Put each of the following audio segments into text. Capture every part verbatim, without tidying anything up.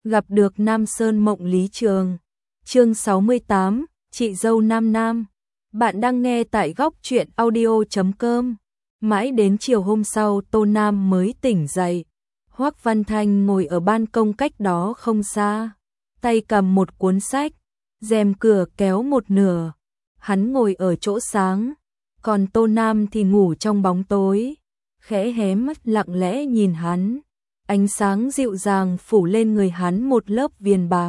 gặp được Nam Sơn Mộng Lý Trường. Chương sáu mươi tám, chị dâu Nam Nam. Bạn đang nghe tại góc truyện audio chấm com. Mãi đến chiều hôm sau Tô Nam mới tỉnh dậy. Hoắc Văn Thanh ngồi ở ban công cách đó không xa, tay cầm một cuốn sách, rèm cửa kéo một nửa. Hắn ngồi ở chỗ sáng, còn Tô Nam thì ngủ trong bóng tối, khẽ hé mắt lặng lẽ nhìn hắn. Ánh sáng dịu dàng phủ lên người hắn một lớp viền bạc.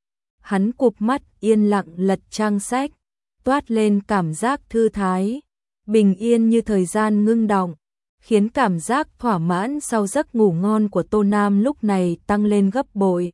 Hắn cụp mắt yên lặng lật trang sách, toát lên cảm giác thư thái, bình yên như thời gian ngưng đọng, khiến cảm giác thỏa mãn sau giấc ngủ ngon của Tô Nam lúc này tăng lên gấp bội.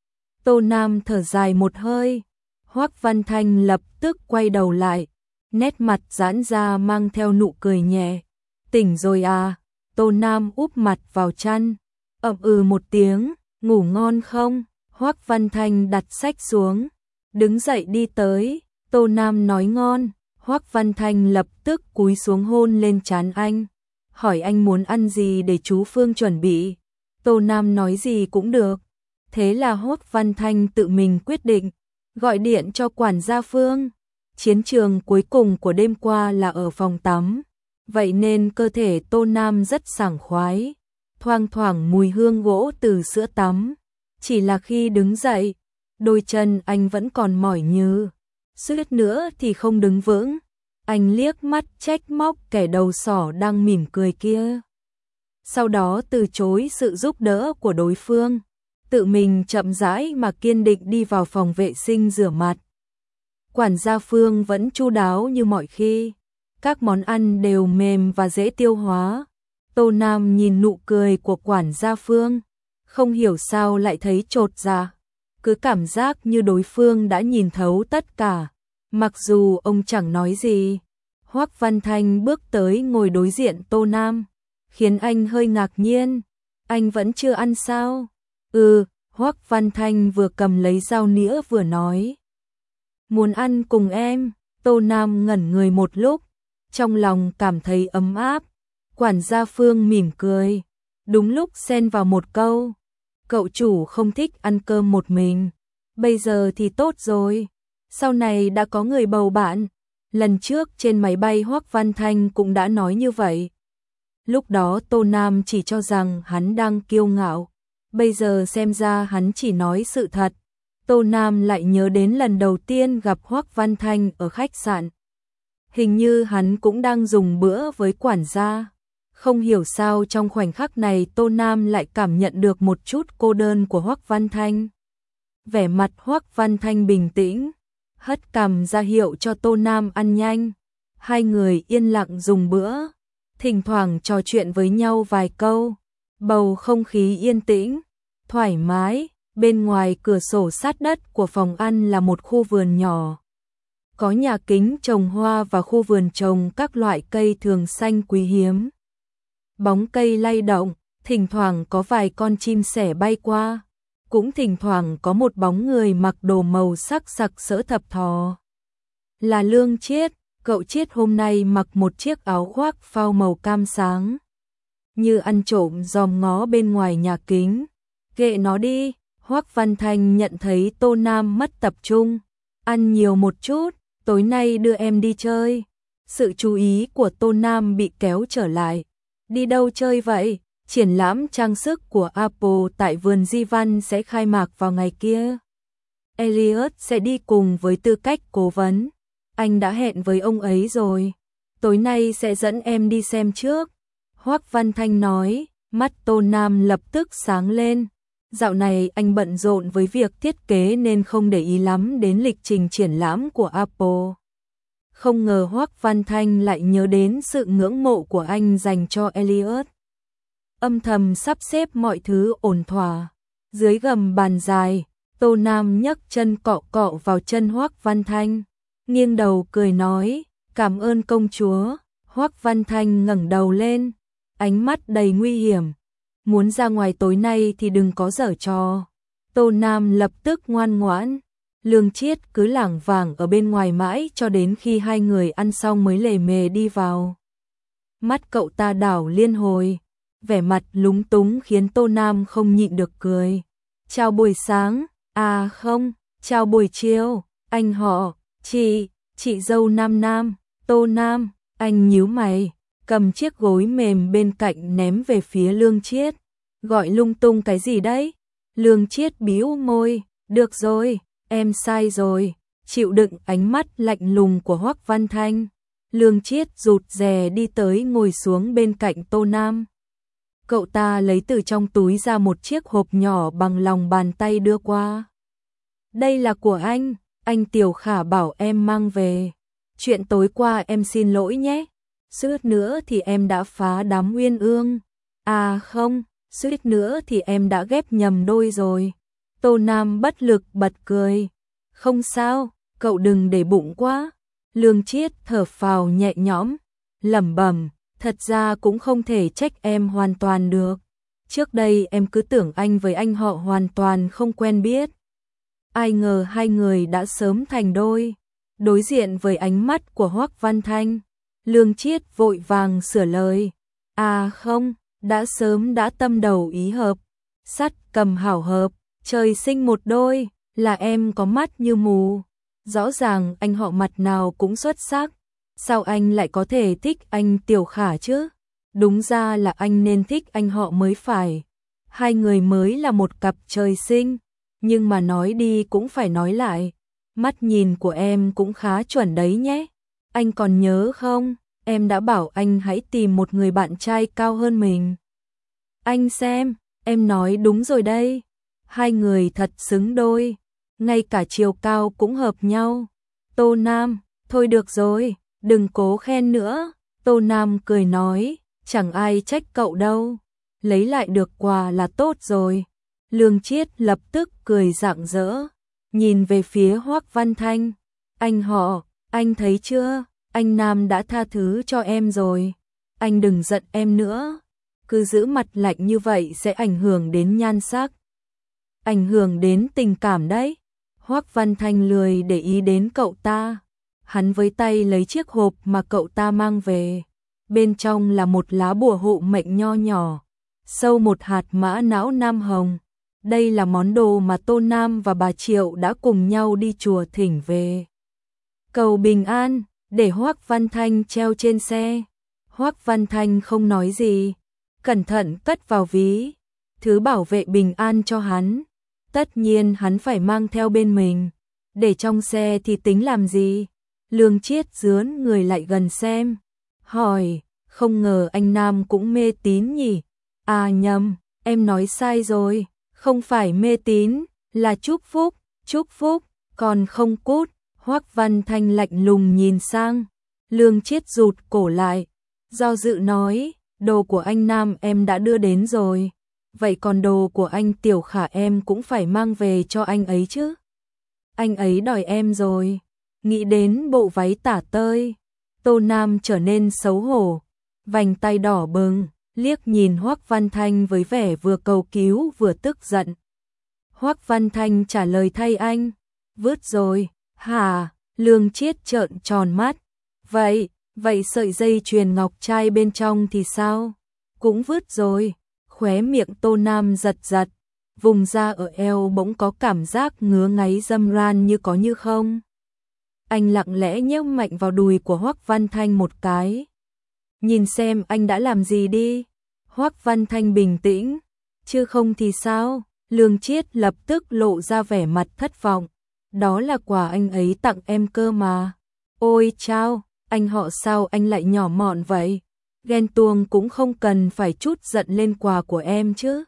Tô Nam thở dài một hơi, Hoắc Văn Thanh lập tức quay đầu lại, nét mặt giãn ra mang theo nụ cười nhẹ. Tỉnh rồi à? Tô Nam úp mặt vào chăn, ậm ừ một tiếng, ngủ ngon không? Hoắc Văn Thanh đặt sách xuống, đứng dậy đi tới. Tô Nam nói ngon. Hoắc Văn Thanh lập tức cúi xuống hôn lên trán anh, hỏi anh muốn ăn gì để chú Phương chuẩn bị. Tô Nam nói gì cũng được. Thế là Hoắc Văn Thanh tự mình quyết định, gọi điện cho quản gia Phương. Chiến trường cuối cùng của đêm qua là ở phòng tắm, vậy nên cơ thể Tô Nam rất sảng khoái, thoang thoảng mùi hương gỗ từ sữa tắm. Chỉ là khi đứng dậy, đôi chân anh vẫn còn mỏi như suýt nữa thì không đứng vững. Anh liếc mắt trách móc kẻ đầu sỏ đang mỉm cười kia, sau đó từ chối sự giúp đỡ của đối phương, tự mình chậm rãi mà kiên định đi vào phòng vệ sinh rửa mặt. Quản gia Phương vẫn chu đáo như mọi khi, các món ăn đều mềm và dễ tiêu hóa. Tô Nam nhìn nụ cười của quản gia Phương, không hiểu sao lại thấy chột dạ, cứ cảm giác như đối phương đã nhìn thấu tất cả, mặc dù ông chẳng nói gì. Hoắc Văn Thanh bước tới ngồi đối diện Tô Nam, khiến anh hơi ngạc nhiên. Anh vẫn chưa ăn sao? Ừ, Hoắc Văn Thanh vừa cầm lấy dao nĩa vừa nói. Muốn ăn cùng em. Tô Nam ngẩn người một lúc, trong lòng cảm thấy ấm áp. Quản gia Phương mỉm cười, đúng lúc xen vào một câu. Cậu chủ không thích ăn cơm một mình, bây giờ thì tốt rồi, sau này đã có người bầu bạn. Lần trước trên máy bay Hoắc Văn Thanh cũng đã nói như vậy. Lúc đó Tô Nam chỉ cho rằng hắn đang kiêu ngạo, bây giờ xem ra hắn chỉ nói sự thật. Tô Nam lại nhớ đến lần đầu tiên gặp Hoắc Văn Thanh ở khách sạn. Hình như hắn cũng đang dùng bữa với quản gia. Không hiểu sao trong khoảnh khắc này Tô Nam lại cảm nhận được một chút cô đơn của Hoắc Văn Thanh. Vẻ mặt Hoắc Văn Thanh bình tĩnh, hất cằm ra hiệu cho Tô Nam ăn nhanh. Hai người yên lặng dùng bữa, thỉnh thoảng trò chuyện với nhau vài câu. Bầu không khí yên tĩnh, thoải mái. Bên ngoài cửa sổ sát đất của phòng ăn là một khu vườn nhỏ, có nhà kính trồng hoa và khu vườn trồng các loại cây thường xanh quý hiếm. Bóng cây lay động, thỉnh thoảng có vài con chim sẻ bay qua, cũng thỉnh thoảng có một bóng người mặc đồ màu sắc sặc sỡ thập thò. Là Lương Chiết. Cậu Chiết hôm nay mặc một chiếc áo khoác phao màu cam sáng, như ăn trộm dòm ngó bên ngoài nhà kính. Kệ nó đi. Hoắc Văn Thanh nhận thấy Tô Nam mất tập trung. Ăn nhiều một chút, tối nay đưa em đi chơi. Sự chú ý của Tô Nam bị kéo trở lại. Đi đâu chơi vậy? Triển lãm trang sức của Apple tại vườn Di Văn sẽ khai mạc vào ngày kia. Elliot sẽ đi cùng với tư cách cố vấn. Anh đã hẹn với ông ấy rồi. Tối nay sẽ dẫn em đi xem trước. Hoắc Văn Thanh nói, mắt Tô Nam lập tức sáng lên. Dạo này anh bận rộn với việc thiết kế nên không để ý lắm đến lịch trình triển lãm của Apple. Không ngờ Hoắc Văn Thanh lại nhớ đến sự ngưỡng mộ của anh dành cho Elliot. Âm thầm sắp xếp mọi thứ ổn thỏa. Dưới gầm bàn dài, Tô Nam nhấc chân cọ cọ vào chân Hoắc Văn Thanh, nghiêng đầu cười nói, cảm ơn công chúa. Hoắc Văn Thanh ngẩng đầu lên, ánh mắt đầy nguy hiểm. Muốn ra ngoài tối nay thì đừng có giở trò. Tô Nam lập tức ngoan ngoãn. Lương Chiết cứ lảng vảng ở bên ngoài mãi cho đến khi hai người ăn xong mới lề mề đi vào. Mắt cậu ta đảo liên hồi, vẻ mặt lúng túng khiến Tô Nam không nhịn được cười. chào buổi sáng, à không, chào buổi chiều, anh họ, chị, chị dâu Nam Nam, Tô Nam, anh nhíu mày, cầm chiếc gối mềm bên cạnh ném về phía Lương Chiết, gọi lung tung cái gì đấy? Lương Chiết bĩu môi, được rồi, em sai rồi, chịu đựng ánh mắt lạnh lùng của Hoắc Văn Thanh. Lương Chiết rụt rè đi tới ngồi xuống bên cạnh Tô Nam. Cậu ta lấy từ trong túi ra một chiếc hộp nhỏ bằng lòng bàn tay đưa qua. Đây là của anh, anh Tiểu Khả bảo em mang về. Chuyện tối qua em xin lỗi nhé. Suýt nữa thì em đã phá đám uyên ương. À không, suýt nữa thì em đã ghép nhầm đôi rồi. Tô Nam bất lực bật cười. Không sao, cậu đừng để bụng quá. Lương Chiết thở phào nhẹ nhõm, lẩm bẩm, thật ra cũng không thể trách em hoàn toàn được. Trước đây em cứ tưởng anh với anh họ hoàn toàn không quen biết. Ai ngờ hai người đã sớm thành đôi. Đối diện với ánh mắt của Hoắc Văn Thanh, Lương Chiết vội vàng sửa lời. À không, đã sớm đã tâm đầu ý hợp. Sắt cầm hảo hợp, trời sinh một đôi, là em có mắt như mù. Rõ ràng anh họ mặt nào cũng xuất sắc. Sao anh lại có thể thích anh Tiểu Khả chứ? Đúng ra là anh nên thích anh họ mới phải. Hai người mới là một cặp trời sinh. Nhưng mà nói đi cũng phải nói lại. Mắt nhìn của em cũng khá chuẩn đấy nhé. Anh còn nhớ không? Em đã bảo anh hãy tìm một người bạn trai cao hơn mình. Anh xem, em nói đúng rồi đây. Hai người thật xứng đôi. Ngay cả chiều cao cũng hợp nhau. Tô Nam, thôi được rồi, đừng cố khen nữa. Tô Nam cười nói, chẳng ai trách cậu đâu. Lấy lại được quà là tốt rồi. Lương Chiết lập tức cười rạng rỡ, nhìn về phía Hoắc Văn Thanh. Anh họ, anh thấy chưa, anh Nam đã tha thứ cho em rồi. Anh đừng giận em nữa. Cứ giữ mặt lạnh như vậy sẽ ảnh hưởng đến nhan sắc. Ảnh hưởng đến tình cảm đấy. Hoắc Văn Thanh lười để ý đến cậu ta. Hắn với tay lấy chiếc hộp mà cậu ta mang về. Bên trong là một lá bùa hộ mệnh nho nhỏ, sâu một hạt mã não nam hồng. Đây là món đồ mà Tô Nam và bà Triệu đã cùng nhau đi chùa thỉnh về. Cầu bình an, để Hoắc Văn Thanh treo trên xe. Hoắc Văn Thanh không nói gì, cẩn thận cất vào ví. Thứ bảo vệ bình an cho hắn, tất nhiên hắn phải mang theo bên mình. Để trong xe thì tính làm gì? Lương Chiết dướn người lại gần xem, hỏi, không ngờ anh Nam cũng mê tín nhỉ? À nhầm, em nói sai rồi, không phải mê tín, là chúc phúc, chúc phúc, còn không cút. Hoắc Văn Thanh lạnh lùng nhìn sang, Lương Chiết rụt cổ lại, do dự nói, đồ của anh Nam em đã đưa đến rồi, vậy còn đồ của anh Tiểu Khả em cũng phải mang về cho anh ấy chứ. Anh ấy đòi em rồi. Nghĩ đến bộ váy tả tơi, Tô Nam trở nên xấu hổ, vành tay đỏ bừng, liếc nhìn Hoắc Văn Thanh với vẻ vừa cầu cứu vừa tức giận. Hoắc Văn Thanh trả lời thay anh, vứt rồi. Hả? Lương Chiết trợn tròn mắt. Vậy, vậy sợi dây chuyền ngọc trai bên trong thì sao? Cũng vứt rồi. Khóe miệng Tô Nam giật giật, vùng da ở eo bỗng có cảm giác ngứa ngáy râm ran như có như không. Anh lặng lẽ nhếch mạnh vào đùi của Hoắc Văn Thanh một cái. Nhìn xem anh đã làm gì đi. Hoắc Văn Thanh bình tĩnh, chứ không thì sao? Lương Chiết lập tức lộ ra vẻ mặt thất vọng. Đó là quà anh ấy tặng em cơ mà. Ôi chao, anh họ sao anh lại nhỏ mọn vậy? Ghen tuông cũng không cần phải trút giận lên quà của em chứ.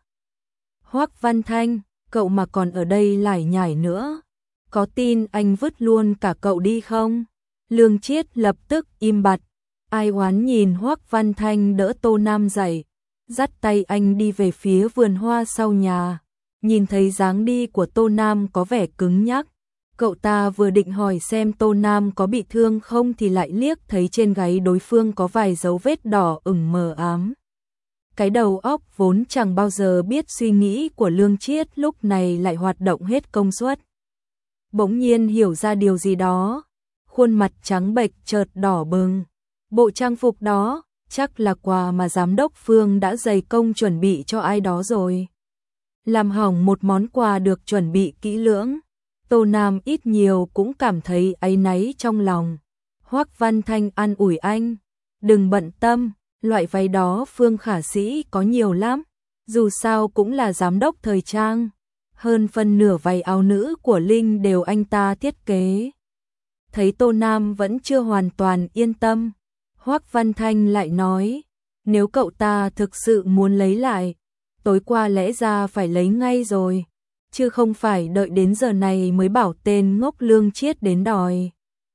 Hoắc Văn Thanh, cậu mà còn ở đây lải nhải nữa, có tin anh vứt luôn cả cậu đi không? Lương Chiết lập tức im bặt, ai oán nhìn Hoắc Văn Thanh đỡ Tô Nam dậy, dắt tay anh đi về phía vườn hoa sau nhà. Nhìn thấy dáng đi của Tô Nam có vẻ cứng nhắc, cậu ta vừa định hỏi xem Tô Nam có bị thương không thì lại liếc thấy trên gáy đối phương có vài dấu vết đỏ ửng mờ ám. Cái đầu óc vốn chẳng bao giờ biết suy nghĩ của Lương Chiết lúc này lại hoạt động hết công suất. Bỗng nhiên hiểu ra điều gì đó, khuôn mặt trắng bệch chợt đỏ bừng. Bộ trang phục đó, chắc là quà mà giám đốc Phương đã dày công chuẩn bị cho ai đó rồi. làm hỏng một món quà được chuẩn bị kỹ lưỡng. Tô Nam ít nhiều cũng cảm thấy áy náy trong lòng. Hoắc Văn Thanh an ủi anh, đừng bận tâm, loại váy đó Phương Khả Sĩ có nhiều lắm, dù sao cũng là giám đốc thời trang. Hơn phân nửa váy áo nữ của Linh đều anh ta thiết kế. Thấy Tô Nam vẫn chưa hoàn toàn yên tâm, Hoắc Văn Thanh lại nói, nếu cậu ta thực sự muốn lấy lại, tối qua lẽ ra phải lấy ngay rồi, chứ không phải đợi đến giờ này mới bảo tên ngốc Lương Chiết đến đòi.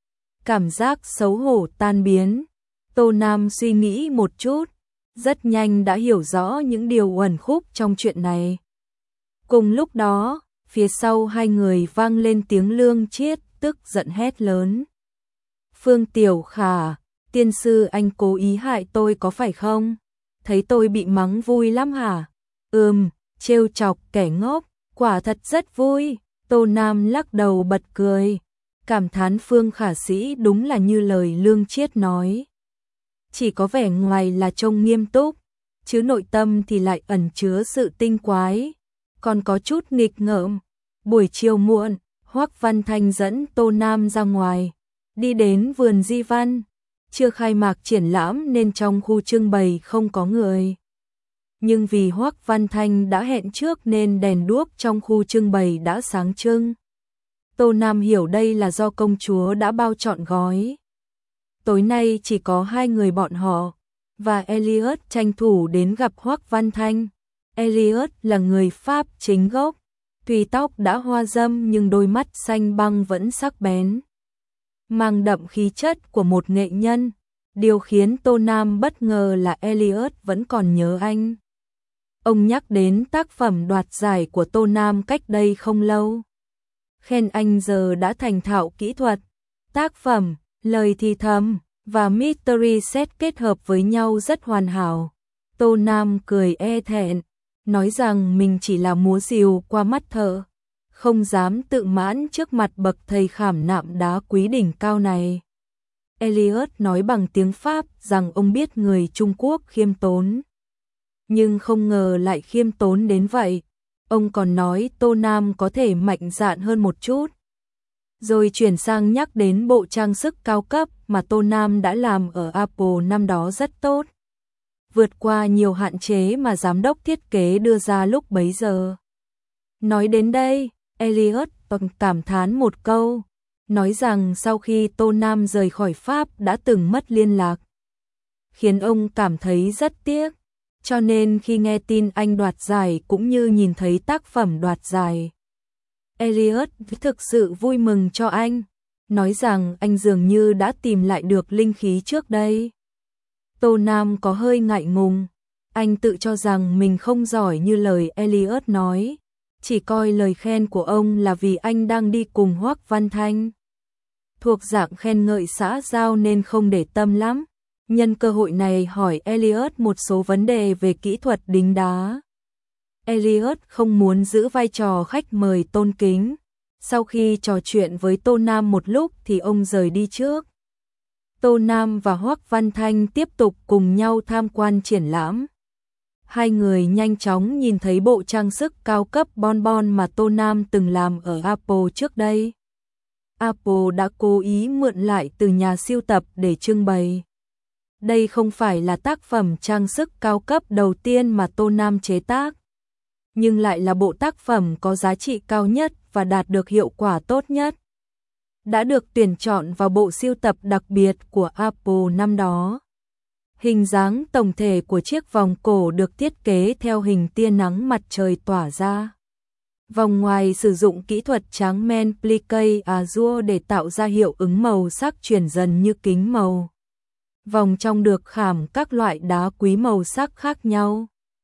Cảm giác xấu hổ tan biến, Tô Nam suy nghĩ một chút, rất nhanh đã hiểu rõ những điều uẩn khúc trong chuyện này. Cùng lúc đó, phía sau hai người vang lên tiếng Lương Chiết tức giận hét lớn. Phương Tiểu Khả, tiên sư anh cố ý hại tôi có phải không? Thấy tôi bị mắng vui lắm hả? Ừm, trêu chọc kẻ ngốc, quả thật rất vui. Tô Nam lắc đầu bật cười, cảm thán Phương Khả Sĩ đúng là như lời Lương Chiết nói. Chỉ có vẻ ngoài là trông nghiêm túc, chứ nội tâm thì lại ẩn chứa sự tinh quái, còn có chút nghịch ngợm. Buổi chiều muộn, Hoắc Văn Thanh dẫn Tô Nam ra ngoài, đi đến vườn Di Văn. Chưa khai mạc triển lãm nên trong khu trưng bày không có người. Nhưng vì Hoắc Văn Thanh đã hẹn trước nên đèn đuốc trong khu trưng bày đã sáng trưng. Tô Nam hiểu đây là do công chúa đã bao trọn gói. Tối nay chỉ có hai người bọn họ, và Elliot tranh thủ đến gặp Hoắc Văn Thanh. Elliot là người Pháp chính gốc, tuy tóc đã hoa râm nhưng đôi mắt xanh băng vẫn sắc bén, mang đậm khí chất của một nghệ nhân. Điều khiến Tô Nam bất ngờ là Elliot vẫn còn nhớ anh. Ông nhắc đến tác phẩm đoạt giải của Tô Nam cách đây không lâu, khen anh giờ đã thành thạo kỹ thuật, tác phẩm, lời thì thầm và mystery set kết hợp với nhau rất hoàn hảo. Tô Nam cười e thẹn, nói rằng mình chỉ là múa rìu qua mắt thợ, không dám tự mãn trước mặt bậc thầy khảm nạm đá quý đỉnh cao này. Elliot nói bằng tiếng Pháp rằng ông biết người Trung Quốc khiêm tốn, nhưng không ngờ lại khiêm tốn đến vậy. Ông còn nói Tô Nam có thể mạnh dạn hơn một chút. Rồi chuyển sang nhắc đến bộ trang sức cao cấp mà Tô Nam đã làm ở Apple năm đó rất tốt, vượt qua nhiều hạn chế mà giám đốc thiết kế đưa ra lúc bấy giờ. Nói đến đây, Elliot cảm thán một câu, nói rằng sau khi Tô Nam rời khỏi Pháp đã từng mất liên lạc, khiến ông cảm thấy rất tiếc. Cho nên khi nghe tin anh đoạt giải cũng như nhìn thấy tác phẩm đoạt giải, Elliot thực sự vui mừng cho anh, nói rằng anh dường như đã tìm lại được linh khí trước đây. Tô Nam có hơi ngại ngùng, anh tự cho rằng mình không giỏi như lời Elliot nói, chỉ coi lời khen của ông là vì anh đang đi cùng Hoắc Văn Thanh, thuộc dạng khen ngợi xã giao nên không để tâm lắm. Nhân cơ hội này hỏi Elliot một số vấn đề về kỹ thuật đính đá. Elliot không muốn giữ vai trò khách mời tôn kính. Sau khi trò chuyện với Tô Nam một lúc thì ông rời đi trước. Tô Nam và Hoắc Văn Thanh tiếp tục cùng nhau tham quan triển lãm. Hai người nhanh chóng nhìn thấy bộ trang sức cao cấp Bon Bon mà Tô Nam từng làm ở Apple trước đây. Apple đã cố ý mượn lại từ nhà sưu tập để trưng bày. Đây không phải là tác phẩm trang sức cao cấp đầu tiên mà Tô Nam chế tác, nhưng lại là bộ tác phẩm có giá trị cao nhất và đạt được hiệu quả tốt nhất. Đã được tuyển chọn vào bộ sưu tập đặc biệt của Apple năm đó. Hình dáng tổng thể của chiếc vòng cổ được thiết kế theo hình tia nắng mặt trời tỏa ra. Vòng ngoài sử dụng kỹ thuật tráng men plique azure để tạo ra hiệu ứng màu sắc chuyển dần như kính màu. Vòng trong được khảm các loại đá quý màu sắc khác nhau.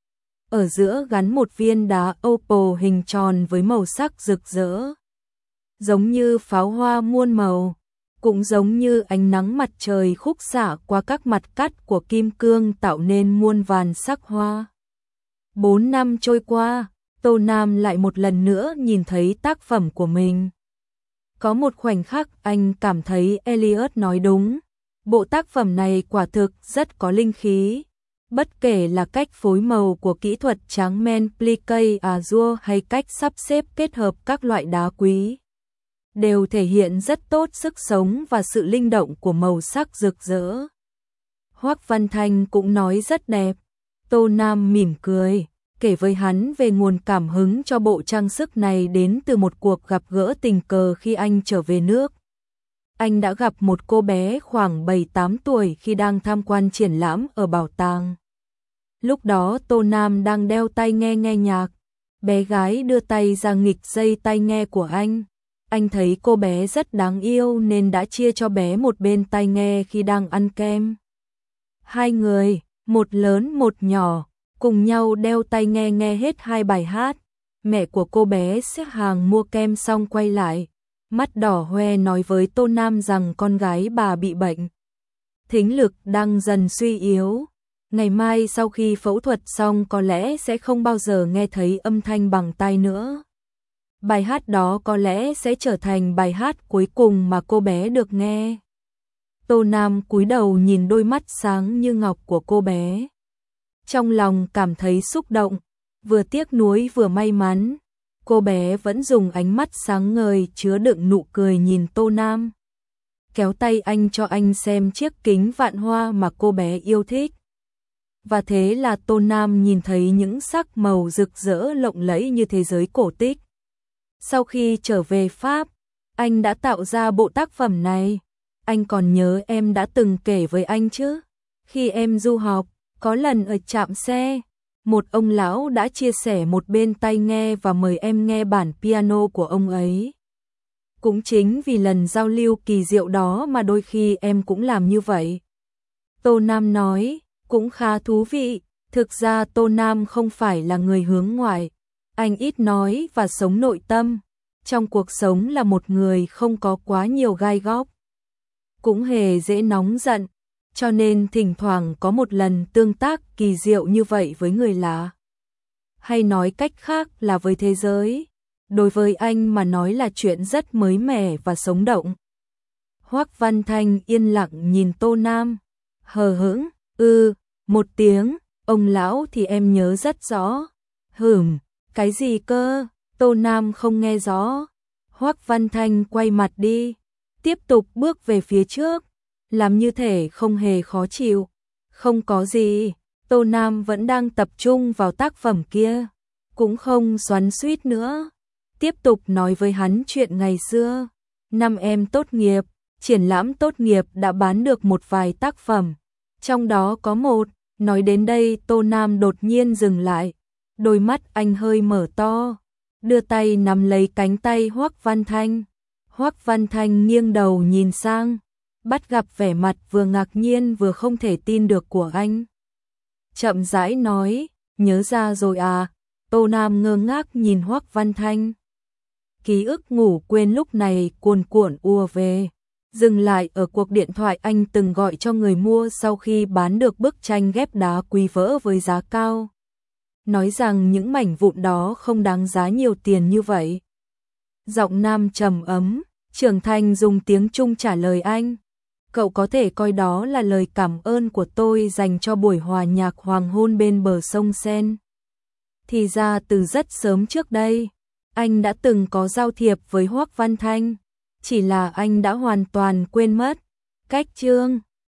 Ở giữa gắn một viên đá opal hình tròn với màu sắc rực rỡ, giống như pháo hoa muôn màu, cũng giống như ánh nắng mặt trời khúc xạ qua các mặt cắt của kim cương tạo nên muôn vàn sắc hoa. Bốn năm trôi qua, Tô Nam lại một lần nữa nhìn thấy tác phẩm của mình. Có một khoảnh khắc anh cảm thấy Elliot nói đúng. Bộ tác phẩm này quả thực rất có linh khí, Bất kể là cách phối màu của kỹ thuật tráng men plique azure hay cách sắp xếp kết hợp các loại đá quý, đều thể hiện rất tốt sức sống và sự linh động của màu sắc rực rỡ. Hoắc Văn Thanh cũng nói rất đẹp. Tô Nam mỉm cười, kể với hắn về nguồn cảm hứng cho bộ trang sức này đến từ một cuộc gặp gỡ tình cờ khi anh trở về nước. Anh đã gặp một cô bé khoảng bảy tám tuổi khi đang tham quan triển lãm ở bảo tàng. Lúc đó Tô Nam đang đeo tai nghe nghe nhạc. Bé gái đưa tay ra nghịch dây tai nghe của anh. Anh thấy cô bé rất đáng yêu nên đã chia cho bé một bên tai nghe khi đang ăn kem. Hai người, một lớn một nhỏ, cùng nhau đeo tai nghe nghe hết hai bài hát. Mẹ của cô bé xếp hàng mua kem xong quay lại, mắt đỏ hoe nói với Tô Nam rằng con gái bà bị bệnh. Thính lực đang dần suy yếu. Ngày mai sau khi phẫu thuật xong có lẽ sẽ không bao giờ nghe thấy âm thanh bằng tai nữa. Bài hát đó có lẽ sẽ trở thành bài hát cuối cùng mà cô bé được nghe. Tô Nam cúi đầu nhìn đôi mắt sáng như ngọc của cô bé. Trong lòng cảm thấy xúc động, vừa tiếc nuối vừa may mắn. Cô bé vẫn dùng ánh mắt sáng ngời chứa đựng nụ cười nhìn Tô Nam. Kéo tay anh cho anh xem chiếc kính vạn hoa mà cô bé yêu thích. Và thế là Tô Nam nhìn thấy những sắc màu rực rỡ lộng lẫy như thế giới cổ tích. Sau khi trở về Pháp, anh đã tạo ra bộ tác phẩm này. Anh còn nhớ em đã từng kể với anh chứ? Khi em du học, có lần ở trạm xe, một ông lão đã chia sẻ một bên tai nghe và mời em nghe bản piano của ông ấy. Cũng chính vì lần giao lưu kỳ diệu đó mà đôi khi em cũng làm như vậy. Tô Nam nói, cũng khá thú vị. Thực ra Tô Nam không phải là người hướng ngoại. Anh ít nói và sống nội tâm. Trong cuộc sống là một người không có quá nhiều gai góc. Cũng hề dễ nóng giận. Cho nên thỉnh thoảng có một lần tương tác kỳ diệu như vậy với người lạ. Hay nói cách khác là với thế giới. Đối với anh mà nói là chuyện rất mới mẻ và sống động. Hoắc Văn Thanh yên lặng nhìn Tô Nam. Hờ hững, ư, một tiếng, ông lão thì em nhớ rất rõ. Hửm, cái gì cơ? Tô Nam không nghe rõ. Hoắc Văn Thanh quay mặt đi, tiếp tục bước về phía trước, làm như thể không hề khó chịu. Không có gì, Tô Nam vẫn đang tập trung vào tác phẩm kia, cũng không xoắn xuýt nữa. Tiếp tục nói với hắn chuyện ngày xưa. Năm em tốt nghiệp, triển lãm tốt nghiệp đã bán được một vài tác phẩm. Trong đó có một, nói đến đây Tô Nam đột nhiên dừng lại. Đôi mắt anh hơi mở to, đưa tay nắm lấy cánh tay Hoắc Văn Thanh. Hoắc Văn Thanh nghiêng đầu nhìn sang, bắt gặp vẻ mặt vừa ngạc nhiên vừa không thể tin được của anh. Chậm rãi nói, nhớ ra rồi à? Tô Nam ngơ ngác nhìn Hoắc Văn Thanh. Ký ức ngủ quên lúc này cuồn cuộn ùa về, dừng lại ở cuộc điện thoại anh từng gọi cho người mua sau khi bán được bức tranh ghép đá quý vỡ với giá cao. Nói rằng những mảnh vụn đó không đáng giá nhiều tiền như vậy. Giọng nam trầm ấm, trưởng thành dùng tiếng Trung trả lời anh. Cậu có thể coi đó là lời cảm ơn của tôi dành cho buổi hòa nhạc hoàng hôn bên bờ sông Sen. Thì ra từ rất sớm trước đây, anh đã từng có giao thiệp với Hoắc Văn Thanh, chỉ là anh đã hoàn toàn quên mất. Cách chương